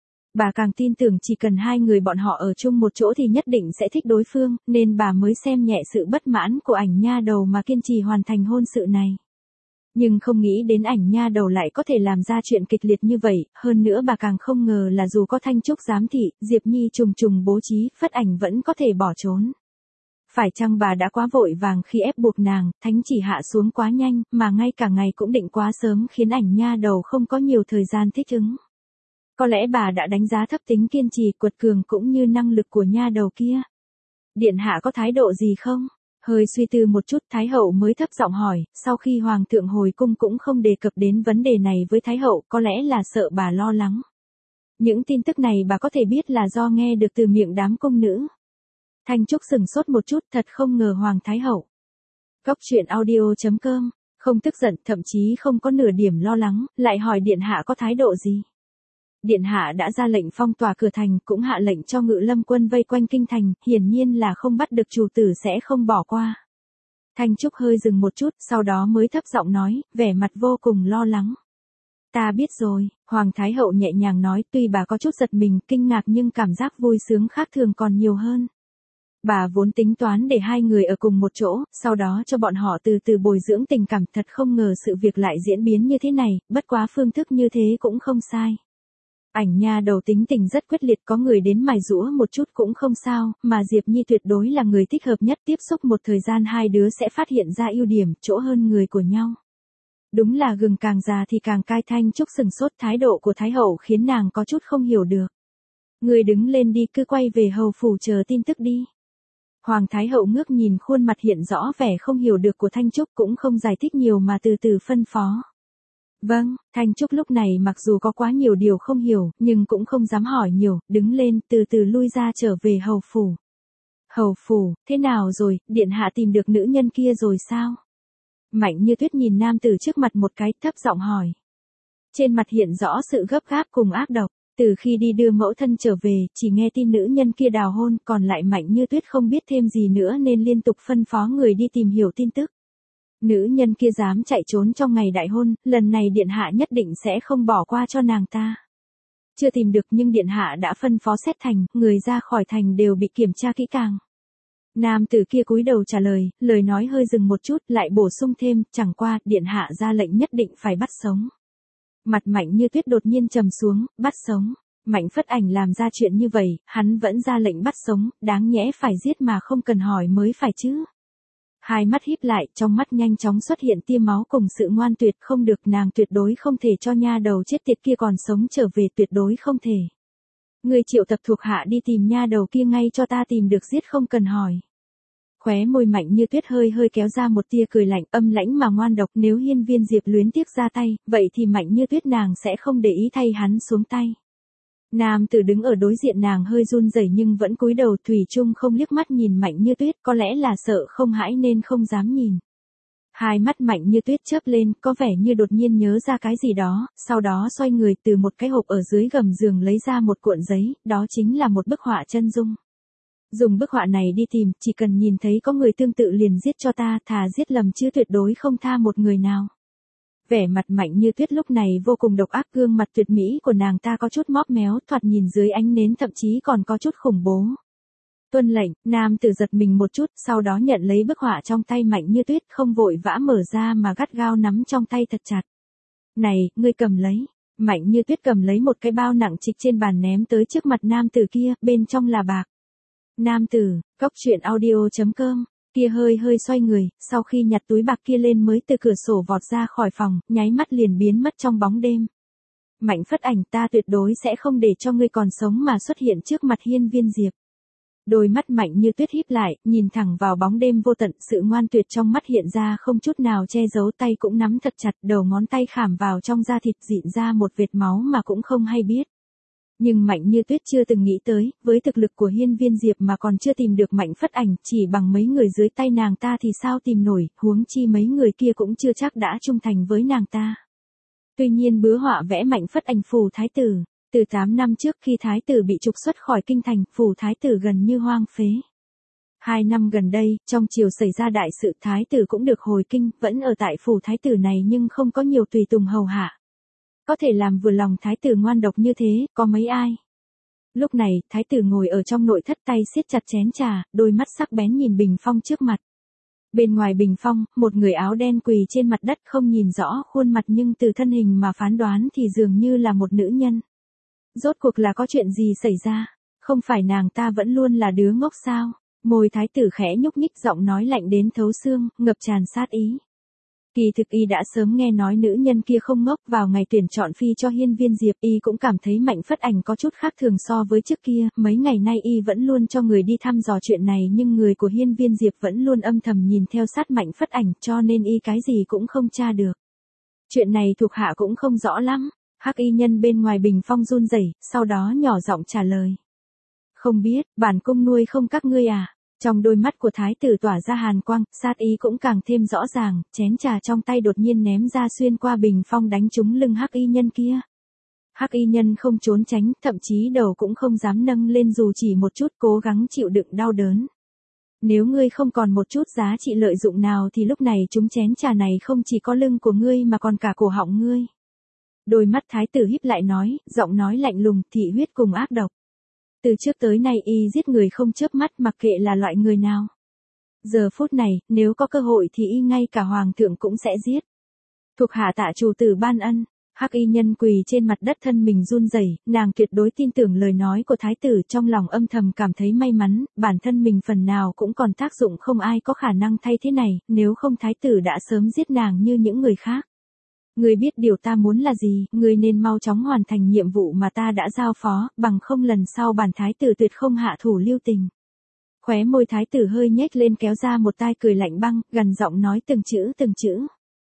Bà càng tin tưởng chỉ cần hai người bọn họ ở chung một chỗ thì nhất định sẽ thích đối phương, nên bà mới xem nhẹ sự bất mãn của Ảnh nha đầu mà kiên trì hoàn thành hôn sự này. Nhưng không nghĩ đến Ảnh nha đầu lại có thể làm ra chuyện kịch liệt như vậy, hơn nữa bà càng không ngờ là dù có Thanh Trúc giám thị, Diệp Nhi trùng trùng bố trí, Phất Ảnh vẫn có thể bỏ trốn. Phải chăng bà đã quá vội vàng khi ép buộc nàng, thánh chỉ hạ xuống quá nhanh, mà ngay cả ngày cũng định quá sớm khiến Ảnh nha đầu không có nhiều thời gian thích ứng. Có lẽ bà đã đánh giá thấp tính kiên trì, quật cường cũng như năng lực của nha đầu kia. Điện hạ có thái độ gì không? Hơi suy tư một chút, Thái hậu mới thấp giọng hỏi, sau khi Hoàng thượng hồi cung cũng không đề cập đến vấn đề này với Thái hậu, có lẽ là sợ bà lo lắng. Những tin tức này bà có thể biết là do nghe được từ miệng đám cung nữ. Thanh Trúc sừng sốt một chút, thật không ngờ Hoàng Thái hậu. Góc truyện audio chấm com, không tức giận, thậm chí không có nửa điểm lo lắng, lại hỏi điện hạ có thái độ gì. Điện hạ đã ra lệnh phong tỏa cửa thành, cũng hạ lệnh cho Ngự Lâm quân vây quanh kinh thành, hiển nhiên là không bắt được chủ tử sẽ không bỏ qua. Thanh Trúc hơi dừng một chút, sau đó mới thấp giọng nói, vẻ mặt vô cùng lo lắng. Ta biết rồi, Hoàng Thái hậu nhẹ nhàng nói, tuy bà có chút giật mình, kinh ngạc nhưng cảm giác vui sướng khác thường còn nhiều hơn. Bà vốn tính toán để hai người ở cùng một chỗ, sau đó cho bọn họ từ từ bồi dưỡng tình cảm, thật không ngờ sự việc lại diễn biến như thế này, bất quá phương thức như thế cũng không sai. Ảnh nha đầu tính tình rất quyết liệt, có người đến mài giũa một chút cũng không sao, mà Diệp Nhi tuyệt đối là người thích hợp nhất, tiếp xúc một thời gian hai đứa sẽ phát hiện ra ưu điểm, chỗ hơn người của nhau. Đúng là gừng càng già thì càng cay. Thanh Trúc sừng sốt, thái độ của Thái hậu khiến nàng có chút không hiểu được. Người đứng lên đi, cứ quay về hầu phủ chờ tin tức đi. Hoàng Thái hậu ngước nhìn khuôn mặt hiện rõ vẻ không hiểu được của Thanh Trúc, cũng không giải thích nhiều mà từ từ phân phó. Vâng, Thanh Trúc lúc này mặc dù có quá nhiều điều không hiểu, nhưng cũng không dám hỏi nhiều, đứng lên, từ từ lui ra trở về hầu phủ. Hầu phủ, thế nào rồi, điện hạ tìm được nữ nhân kia rồi sao? Mạnh Như Tuyết nhìn nam tử trước mặt một cái, thấp giọng hỏi. Trên mặt hiện rõ sự gấp gáp cùng ác độc, từ khi đi đưa mẫu thân trở về, chỉ nghe tin nữ nhân kia đào hôn, còn lại Mạnh Như Tuyết không biết thêm gì nữa nên liên tục phân phó người đi tìm hiểu tin tức. Nữ nhân kia dám chạy trốn trong ngày đại hôn, lần này điện hạ nhất định sẽ không bỏ qua cho nàng ta. Chưa tìm được nhưng điện hạ đã phân phó xét thành, người ra khỏi thành đều bị kiểm tra kỹ càng. Nam tử kia cúi đầu trả lời, lời nói hơi dừng một chút, lại bổ sung thêm, chẳng qua, điện hạ ra lệnh nhất định phải bắt sống. Mặt Mạnh Như Tuyết đột nhiên trầm xuống, bắt sống. Mạnh Phất Ảnh làm ra chuyện như vậy, hắn vẫn ra lệnh bắt sống, đáng nhẽ phải giết mà không cần hỏi mới phải chứ. Hai mắt híp lại, trong mắt nhanh chóng xuất hiện tia máu cùng sự ngoan tuyệt, không được, nàng tuyệt đối không thể cho nha đầu chết tiệt kia còn sống trở về, tuyệt đối không thể. Người triệu tập thuộc hạ đi tìm nha đầu kia ngay cho ta, tìm được giết không cần hỏi. Khóe môi Mạnh Như Tuyết hơi hơi kéo ra một tia cười lạnh, âm lãnh mà ngoan độc, nếu hiên viên Diệp luyến tiếc ra tay, vậy thì Mạnh Như Tuyết nàng sẽ không để ý thay hắn xuống tay. Nam tử đứng ở đối diện nàng hơi run rẩy nhưng vẫn cúi đầu, thủy chung không liếc mắt nhìn Mạnh Như Tuyết, có lẽ là sợ không hãi nên không dám nhìn. Hai mắt Mạnh Như Tuyết chớp lên, có vẻ như đột nhiên nhớ ra cái gì đó, sau đó xoay người từ một cái hộp ở dưới gầm giường lấy ra một cuộn giấy, đó chính là một bức họa chân dung. Dùng bức họa này đi tìm, chỉ cần nhìn thấy có người tương tự liền giết cho ta, thà giết lầm chứ tuyệt đối không tha một người nào. Vẻ mặt Mạnh Như Tuyết lúc này vô cùng độc ác, gương mặt tuyệt mỹ của nàng ta có chút móp méo, thoạt nhìn dưới ánh nến thậm chí còn có chút khủng bố. Tuân lệnh, nam tử giật mình một chút, sau đó nhận lấy bức họa trong tay Mạnh Như Tuyết, không vội vã mở ra mà gắt gao nắm trong tay thật chặt. Này, ngươi cầm lấy. Mạnh Như Tuyết cầm lấy một cái bao nặng trịch trên bàn ném tới trước mặt nam tử kia, bên trong là bạc. Nam tử, cốc truyện audio chấm com, kia hơi hơi xoay người, sau khi nhặt túi bạc kia lên mới từ cửa sổ vọt ra khỏi phòng, nháy mắt liền biến mất trong bóng đêm. Mạnh Phất Ảnh, ta tuyệt đối sẽ không để cho ngươi còn sống mà xuất hiện trước mặt Hiên Viên Diệp. Đôi mắt Mạnh Như Tuyết híp lại, nhìn thẳng vào bóng đêm vô tận, sự ngoan tuyệt trong mắt hiện ra không chút nào che giấu, tay cũng nắm thật chặt, đầu ngón tay khảm vào trong da thịt dịn ra một vệt máu mà cũng không hay biết. Nhưng Mạnh Như Tuyết chưa từng nghĩ tới, với thực lực của Hiên Viên Diệp mà còn chưa tìm được Mạnh Phất Ảnh, chỉ bằng mấy người dưới tay nàng ta thì sao tìm nổi, huống chi mấy người kia cũng chưa chắc đã trung thành với nàng ta. Tuy nhiên bứa họa vẽ Mạnh Phất Ảnh phù thái tử, từ tám năm trước khi thái tử bị trục xuất khỏi kinh thành, phù thái tử gần như hoang phế. Hai năm gần đây, trong triều xảy ra đại sự, thái tử cũng được hồi kinh, vẫn ở tại phù thái tử này nhưng không có nhiều tùy tùng hầu hạ. Có thể làm vừa lòng thái tử ngoan độc như thế, có mấy ai? Lúc này, thái tử ngồi ở trong nội thất, tay siết chặt chén trà, đôi mắt sắc bén nhìn bình phong trước mặt. Bên ngoài bình phong, một người áo đen quỳ trên mặt đất, không nhìn rõ khuôn mặt nhưng từ thân hình mà phán đoán thì dường như là một nữ nhân. Rốt cuộc là có chuyện gì xảy ra? Không phải nàng ta vẫn luôn là đứa ngốc sao? Môi thái tử khẽ nhúc nhích, giọng nói lạnh đến thấu xương, ngập tràn sát ý. Kỳ thực y đã sớm nghe nói nữ nhân kia không ngốc, vào ngày tuyển chọn phi cho Hiên Viên Diệp, y cũng cảm thấy Mạnh Phất Ảnh có chút khác thường so với trước kia, mấy ngày nay y vẫn luôn cho người đi thăm dò chuyện này nhưng người của Hiên Viên Diệp vẫn luôn âm thầm nhìn theo sát Mạnh Phất Ảnh, cho nên y cái gì cũng không tra được. Chuyện này thuộc hạ cũng không rõ lắm. Hắc y nhân bên ngoài bình phong run rẩy, sau đó nhỏ giọng trả lời. Không biết, bản cung nuôi không các ngươi à? Trong đôi mắt của thái tử tỏa ra hàn quang, sát ý cũng càng thêm rõ ràng, chén trà trong tay đột nhiên ném ra xuyên qua bình phong đánh trúng lưng hắc y nhân kia. Hắc y nhân không trốn tránh, thậm chí đầu cũng không dám nâng lên dù chỉ một chút, cố gắng chịu đựng đau đớn. Nếu ngươi không còn một chút giá trị lợi dụng nào thì lúc này trúng chén trà này không chỉ có lưng của ngươi mà còn cả cổ họng ngươi. Đôi mắt thái tử híp lại nói, giọng nói lạnh lùng, thị huyết cùng ác độc. Từ trước tới nay y giết người không chớp mắt, mặc kệ là loại người nào. Giờ phút này, nếu có cơ hội thì y ngay cả hoàng thượng cũng sẽ giết. Thuộc hạ tạ chủ tử ban ân. Hắc y nhân quỳ trên mặt đất, thân mình run rẩy, nàng tuyệt đối tin tưởng lời nói của thái tử, trong lòng âm thầm cảm thấy may mắn, bản thân mình phần nào cũng còn tác dụng, không ai có khả năng thay thế này, nếu không thái tử đã sớm giết nàng như những người khác. Ngươi biết điều ta muốn là gì, ngươi nên mau chóng hoàn thành nhiệm vụ mà ta đã giao phó, bằng không lần sau bản thái tử tuyệt không hạ thủ lưu tình. Khóe môi thái tử hơi nhếch lên, kéo ra một tai cười lạnh băng, gần giọng nói từng chữ từng chữ.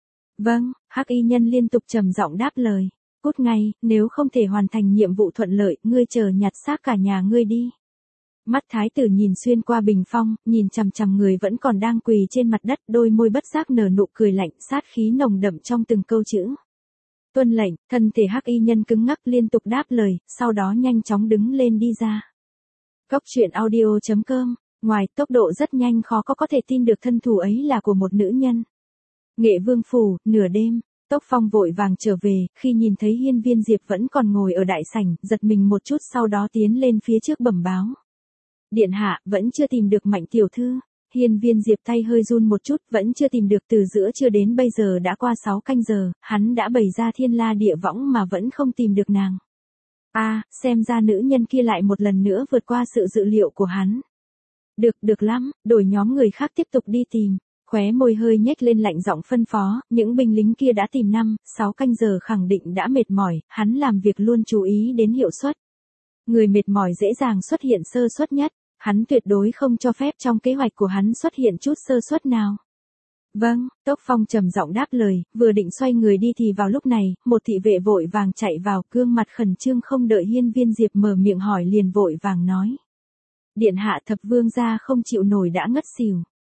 Vâng, hắc y nhân liên tục trầm giọng đáp lời. Cút ngay, nếu không thể hoàn thành nhiệm vụ thuận lợi, ngươi chờ nhặt xác cả nhà ngươi đi. Mắt thái tử nhìn xuyên qua bình phong, nhìn chằm chằm người vẫn còn đang quỳ trên mặt đất, đôi môi bất giác nở nụ cười lạnh, sát khí nồng đậm trong từng câu chữ. Tuân lệnh, thân thể hắc y nhân cứng ngắc liên tục đáp lời, sau đó nhanh chóng đứng lên đi ra. Cốc truyện audio chấm com, ngoài tốc độ rất nhanh, khó có có thể tin được thân thủ ấy là của một nữ nhân. Nghệ Vương phủ, nửa đêm, Tốc Phong vội vàng trở về, khi nhìn thấy Hiên Viên Diệp vẫn còn ngồi ở đại sảnh, giật mình một chút, sau đó tiến lên phía trước bẩm báo. Điện hạ, vẫn chưa tìm được Mạnh tiểu thư. Hiên Viên Diệp tay hơi run một chút, vẫn chưa tìm được, từ giữa trưa đến bây giờ đã qua sáu canh giờ, hắn đã bày ra thiên la địa võng mà vẫn không tìm được nàng. A, à, xem ra nữ nhân kia lại một lần nữa vượt qua sự dự liệu của hắn. Được, được lắm, đổi nhóm người khác tiếp tục đi tìm. Khóe môi hơi nhếch lên, lạnh giọng phân phó, những binh lính kia đã tìm năm, sáu canh giờ khẳng định đã mệt mỏi, hắn làm việc luôn chú ý đến hiệu suất. Người mệt mỏi dễ dàng xuất hiện sơ suất nhất, hắn tuyệt đối không cho phép trong kế hoạch của hắn xuất hiện chút sơ suất nào. Vâng, Tốc Phong trầm giọng đáp lời, vừa định xoay người đi thì vào lúc này, một thị vệ vội vàng chạy vào, gương mặt khẩn trương, không đợi Hiên Viên Diệp mở miệng hỏi liền vội vàng nói. Điện hạ, thập vương gia không chịu nổi đã ngất xỉu.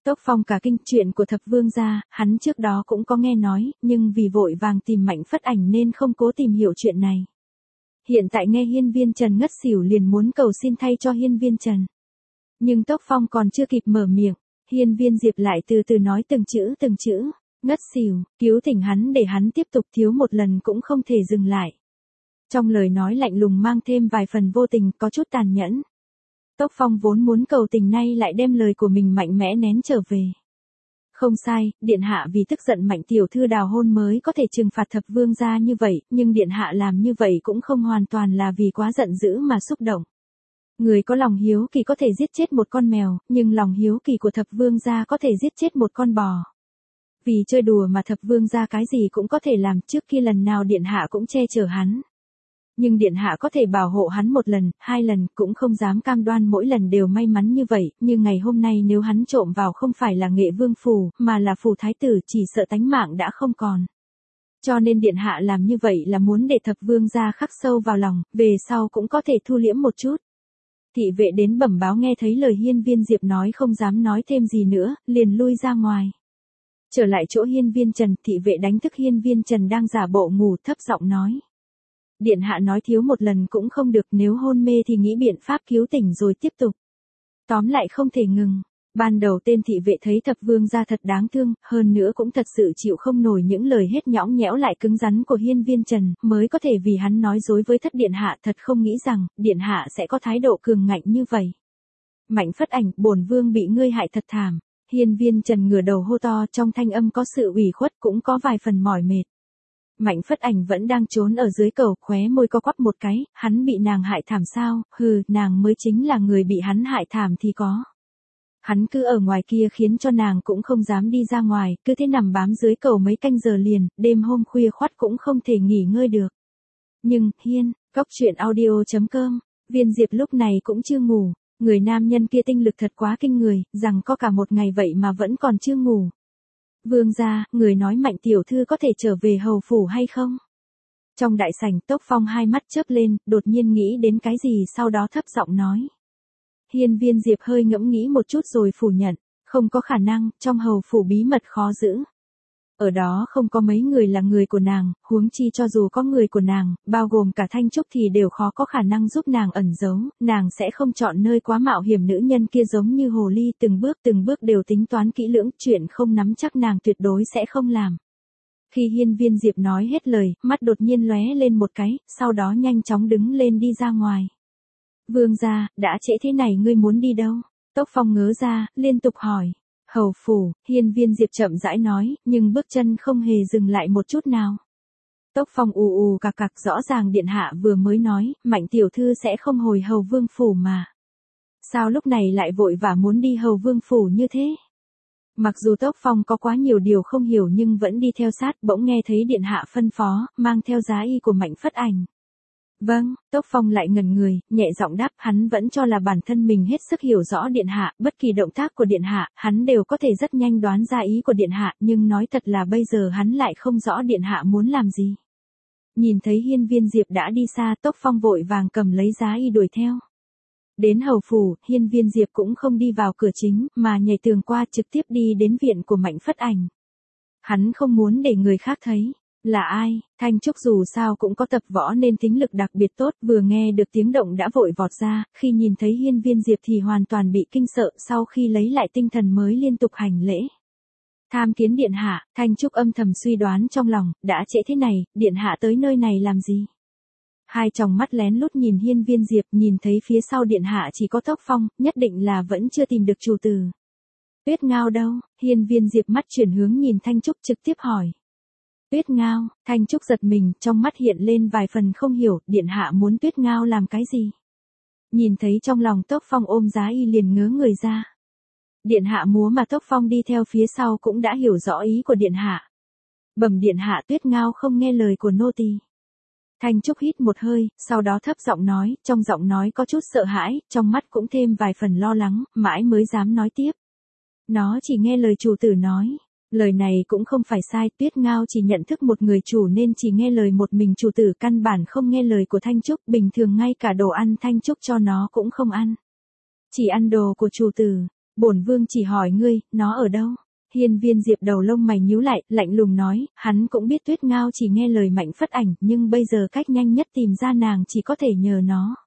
Tốc Phong cả kinh, chuyện của thập vương gia, hắn trước đó cũng có nghe nói, nhưng vì vội vàng tìm Mạnh Phất Ảnh nên không cố tìm hiểu chuyện này. Hiện tại nghe Hiên Viên Trần ngất xỉu liền muốn cầu xin thay cho Hiên Viên Trần. Nhưng Tốc Phong còn chưa kịp mở miệng, Hiên Viên Diệp lại từ từ nói từng chữ từng chữ, ngất xỉu, cứu tỉnh hắn để hắn tiếp tục thiếu một lần cũng không thể dừng lại. Trong lời nói lạnh lùng mang thêm vài phần vô tình, có chút tàn nhẫn. Tốc Phong vốn muốn cầu tình nay lại đem lời của mình mạnh mẽ nén trở về. Không sai, điện hạ vì tức giận Mạnh tiểu thư đào hôn mới có thể trừng phạt thập vương gia như vậy, nhưng điện hạ làm như vậy cũng không hoàn toàn là vì quá giận dữ mà xúc động. Người có lòng hiếu kỳ có thể giết chết một con mèo, nhưng lòng hiếu kỳ của thập vương gia có thể giết chết một con bò. Vì chơi đùa mà thập vương gia cái gì cũng có thể làm, trước khi lần nào điện hạ cũng che chở hắn. Nhưng điện hạ có thể bảo hộ hắn một lần, hai lần, cũng không dám cam đoan mỗi lần đều may mắn như vậy, nhưng ngày hôm nay nếu hắn trộm vào không phải là Nghệ Vương phủ, mà là phủ thái tử, chỉ sợ tánh mạng đã không còn. Cho nên điện hạ làm như vậy là muốn để thập vương gia khắc sâu vào lòng, về sau cũng có thể thu liễm một chút. Thị vệ đến bẩm báo nghe thấy lời Hiên Viên Diệp nói không dám nói thêm gì nữa, liền lui ra ngoài. Trở lại chỗ Hiên Viên Trần, thị vệ đánh thức Hiên Viên Trần đang giả bộ ngủ, thấp giọng nói. Điện hạ nói thiếu một lần cũng không được, nếu hôn mê thì nghĩ biện pháp cứu tỉnh rồi tiếp tục. Tóm lại không thể ngừng. Ban đầu tên thị vệ thấy thập vương gia thật đáng thương, hơn nữa cũng thật sự chịu không nổi những lời hết nhõng nhẽo lại cứng rắn của Hiên Viên Trần, mới có thể vì hắn nói dối với thất điện hạ, thật không nghĩ rằng, điện hạ sẽ có thái độ cường ngạnh như vậy. Mạnh Phất Ảnh, bổn vương bị ngươi hại thật thảm. Hiên Viên Trần ngửa đầu hô to, trong thanh âm có sự ủy khuất cũng có vài phần mỏi mệt. Mạnh Phất Ảnh vẫn đang trốn ở dưới cầu, khóe môi co quắp một cái, hắn bị nàng hại thảm sao, hừ, nàng mới chính là người bị hắn hại thảm thì có. Hắn cứ ở ngoài kia khiến cho nàng cũng không dám đi ra ngoài, cứ thế nằm bám dưới cầu mấy canh giờ liền, đêm hôm khuya khoắt cũng không thể nghỉ ngơi được. Nhưng, Hiên, góc truyện audio chấm com, Viên Diệp lúc này cũng chưa ngủ, người nam nhân kia tinh lực thật quá kinh người, rằng có cả một ngày vậy mà vẫn còn chưa ngủ. Vương gia, người nói Mạnh tiểu thư có thể trở về hầu phủ hay không? Trong đại sảnh, Tốc Phong hai mắt chớp lên, đột nhiên nghĩ đến cái gì sau đó thấp giọng nói. Hiên Viên Diệp hơi ngẫm nghĩ một chút rồi phủ nhận, không có khả năng, trong hầu phủ bí mật khó giữ. Ở đó không có mấy người là người của nàng, huống chi cho dù có người của nàng, bao gồm cả Thanh Trúc thì đều khó có khả năng giúp nàng ẩn giấu, nàng sẽ không chọn nơi quá mạo hiểm, nữ nhân kia giống như hồ ly, từng bước từng bước đều tính toán kỹ lưỡng, chuyện không nắm chắc nàng tuyệt đối sẽ không làm. Khi Hiên Viên Diệp nói hết lời, mắt đột nhiên lóe lên một cái, sau đó nhanh chóng đứng lên đi ra ngoài. Vương gia, đã trễ thế này ngươi muốn đi đâu? Tốc Phong ngớ ra, liên tục hỏi. Hầu phủ, Hiên Viên Diệp chậm rãi nói, nhưng bước chân không hề dừng lại một chút nào. Tốc Phong ù ù cạc cạc, rõ ràng điện hạ vừa mới nói, Mạnh tiểu thư sẽ không hồi hầu vương phủ mà. Sao lúc này lại vội vã muốn đi hầu vương phủ như thế? Mặc dù Tốc Phong có quá nhiều điều không hiểu nhưng vẫn đi theo sát, bỗng nghe thấy điện hạ phân phó, mang theo giá y của Mạnh Phất Ảnh. Vâng, Tốc Phong lại ngẩn người, nhẹ giọng đáp, hắn vẫn cho là bản thân mình hết sức hiểu rõ điện hạ, bất kỳ động tác của điện hạ, hắn đều có thể rất nhanh đoán ra ý của điện hạ, nhưng nói thật là bây giờ hắn lại không rõ điện hạ muốn làm gì. Nhìn thấy Hiên Viên Diệp đã đi xa, Tốc Phong vội vàng cầm lấy giá y đuổi theo. Đến hầu phủ, Hiên Viên Diệp cũng không đi vào cửa chính, mà nhảy tường qua trực tiếp đi đến viện của Mạnh Phất Ảnh. Hắn không muốn để người khác thấy. Là ai? Thanh Trúc dù sao cũng có tập võ nên tính lực đặc biệt tốt, vừa nghe được tiếng động đã vội vọt ra, khi nhìn thấy Hiên Viên Diệp thì hoàn toàn bị kinh sợ, sau khi lấy lại tinh thần mới liên tục hành lễ. Tham kiến điện hạ, Thanh Trúc âm thầm suy đoán trong lòng, đã trễ thế này, điện hạ tới nơi này làm gì? Hai tròng mắt lén lút nhìn Hiên Viên Diệp, nhìn thấy phía sau điện hạ chỉ có Tốc Phong, nhất định là vẫn chưa tìm được chủ tử. Tuyết Ngao đâu? Hiên Viên Diệp mắt chuyển hướng nhìn Thanh Trúc trực tiếp hỏi. Tuyết Ngao, Thanh Trúc giật mình, trong mắt hiện lên vài phần không hiểu, điện hạ muốn Tuyết Ngao làm cái gì? Nhìn thấy trong lòng Tốc Phong ôm giá y liền ngớ người ra. Điện hạ múa mà Tốc Phong đi theo phía sau cũng đã hiểu rõ ý của điện hạ. Bẩm điện hạ, Tuyết Ngao không nghe lời của nô tỳ. Thanh Trúc hít một hơi, sau đó thấp giọng nói, trong giọng nói có chút sợ hãi, trong mắt cũng thêm vài phần lo lắng, mãi mới dám nói tiếp. Nó chỉ nghe lời chủ tử nói. Lời này cũng không phải sai, Tuyết Ngao chỉ nhận thức một người chủ nên chỉ nghe lời một mình chủ tử, căn bản không nghe lời của Thanh Trúc, bình thường ngay cả đồ ăn Thanh Trúc cho nó cũng không ăn. Chỉ ăn đồ của chủ tử. Bổn vương chỉ hỏi ngươi, nó ở đâu? Hiên Viên Diệp đầu lông mày nhíu lại, lạnh lùng nói, hắn cũng biết Tuyết Ngao chỉ nghe lời Mạnh Phất Ảnh, nhưng bây giờ cách nhanh nhất tìm ra nàng chỉ có thể nhờ nó.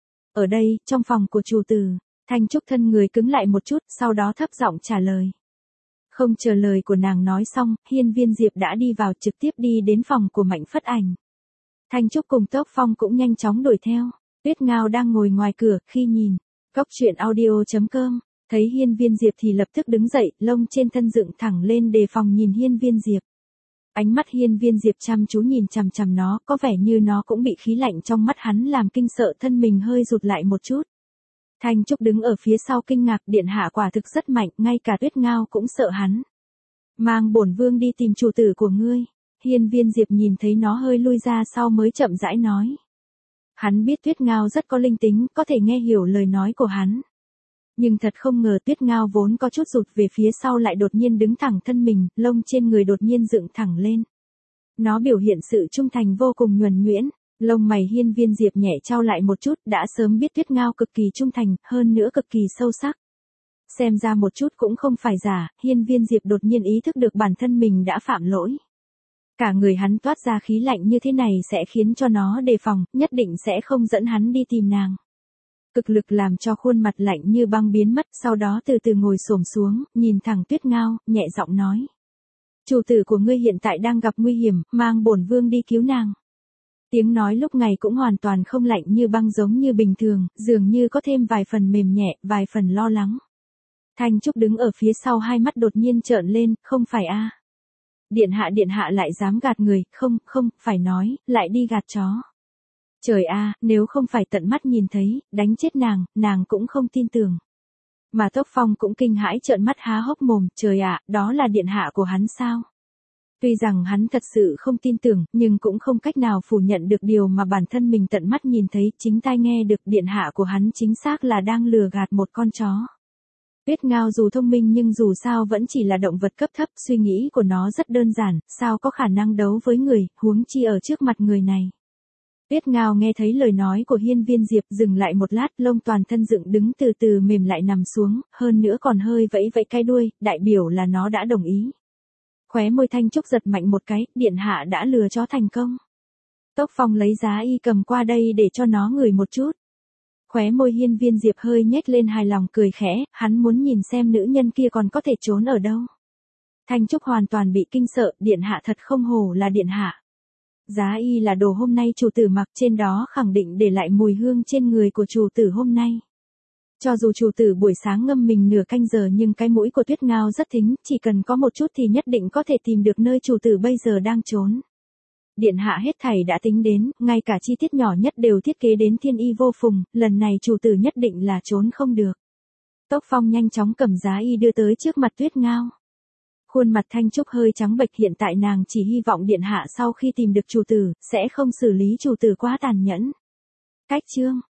Ở đây, trong phòng của chủ tử. Thanh Trúc thân người cứng lại một chút, sau đó thấp giọng trả lời. Không chờ lời của nàng nói xong, Hiên Viên Diệp đã đi vào, trực tiếp đi đến phòng của Mạnh Phất Ảnh. Thanh Trúc cùng Tốc Phong cũng nhanh chóng đuổi theo. Tuyết Ngao đang ngồi ngoài cửa, khi nhìn. Cốc truyện audio chấm com, thấy Hiên Viên Diệp thì lập tức đứng dậy, lông trên thân dựng thẳng lên đề phòng nhìn Hiên Viên Diệp. Ánh mắt Hiên Viên Diệp chăm chú nhìn chằm chằm nó, có vẻ như nó cũng bị khí lạnh trong mắt hắn làm kinh sợ, thân mình hơi rụt lại một chút. Thanh Trúc đứng ở phía sau kinh ngạc, điện hạ quả thực rất mạnh, ngay cả Tuyết Ngao cũng sợ hắn. Mang bổn vương đi tìm chủ tử của ngươi. Hiên Viên Diệp nhìn thấy nó hơi lui ra sau mới chậm rãi nói. Hắn biết Tuyết Ngao rất có linh tính, có thể nghe hiểu lời nói của hắn. Nhưng thật không ngờ Tuyết Ngao vốn có chút rụt về phía sau lại đột nhiên đứng thẳng thân mình, lông trên người đột nhiên dựng thẳng lên. Nó biểu hiện sự trung thành vô cùng nhuần nhuyễn. Lông mày Hiên Viên Diệp nhẹ trao lại một chút, đã sớm biết Tuyết Ngao cực kỳ trung thành, hơn nữa cực kỳ sâu sắc. Xem ra một chút cũng không phải giả, Hiên Viên Diệp đột nhiên ý thức được bản thân mình đã phạm lỗi. Cả người hắn toát ra khí lạnh như thế này sẽ khiến cho nó đề phòng, nhất định sẽ không dẫn hắn đi tìm nàng. Cực lực làm cho khuôn mặt lạnh như băng biến mất, sau đó từ từ ngồi xổm xuống, nhìn thẳng Tuyết Ngao, nhẹ giọng nói. Chủ tử của ngươi hiện tại đang gặp nguy hiểm, mang bổn vương đi cứu nàng. Tiếng nói lúc này cũng hoàn toàn không lạnh như băng giống như bình thường, dường như có thêm vài phần mềm nhẹ, vài phần lo lắng. Thanh Trúc đứng ở phía sau hai mắt đột nhiên trợn lên, không phải a? Điện hạ điện hạ lại dám gạt người, không, không, phải nói, lại đi gạt chó. Trời a, nếu không phải tận mắt nhìn thấy, đánh chết nàng, nàng cũng không tin tưởng. Mà Tốc Phong cũng kinh hãi trợn mắt há hốc mồm, trời ạ, đó là điện hạ của hắn sao? Tuy rằng hắn thật sự không tin tưởng, nhưng cũng không cách nào phủ nhận được điều mà bản thân mình tận mắt nhìn thấy, chính tai nghe được điện hạ của hắn chính xác là đang lừa gạt một con chó. Tuyết Ngao dù thông minh nhưng dù sao vẫn chỉ là động vật cấp thấp, suy nghĩ của nó rất đơn giản, sao có khả năng đấu với người, huống chi ở trước mặt người này. Tuyết Ngao nghe thấy lời nói của Hiên Viên Diệp, dừng lại một lát, lông toàn thân dựng đứng từ từ mềm lại nằm xuống, hơn nữa còn hơi vẫy vẫy cái đuôi, đại biểu là nó đã đồng ý. Khóe môi Thanh Trúc giật mạnh một cái, điện hạ đã lừa chó thành công. Tốc Phong lấy giá y cầm qua đây để cho nó ngửi một chút. Khóe môi Hiên Viên Diệp hơi nhếch lên hài lòng cười khẽ, hắn muốn nhìn xem nữ nhân kia còn có thể trốn ở đâu. Thanh Trúc hoàn toàn bị kinh sợ, điện hạ thật không hổ là điện hạ. Giá y là đồ hôm nay chủ tử mặc, trên đó khẳng định để lại mùi hương trên người của chủ tử hôm nay. Cho dù chủ tử buổi sáng ngâm mình nửa canh giờ nhưng cái mũi của Tuyết Ngao rất thính, chỉ cần có một chút thì nhất định có thể tìm được nơi chủ tử bây giờ đang trốn. Điện hạ hết thảy đã tính đến, ngay cả chi tiết nhỏ nhất đều thiết kế đến thiên y vô phùng, lần này chủ tử nhất định là trốn không được. Tốc Phong nhanh chóng cầm giá y đưa tới trước mặt Tuyết Ngao. Khuôn mặt Thanh Trúc hơi trắng bệch, hiện tại nàng chỉ hy vọng điện hạ sau khi tìm được chủ tử, sẽ không xử lý chủ tử quá tàn nhẫn. Cách chương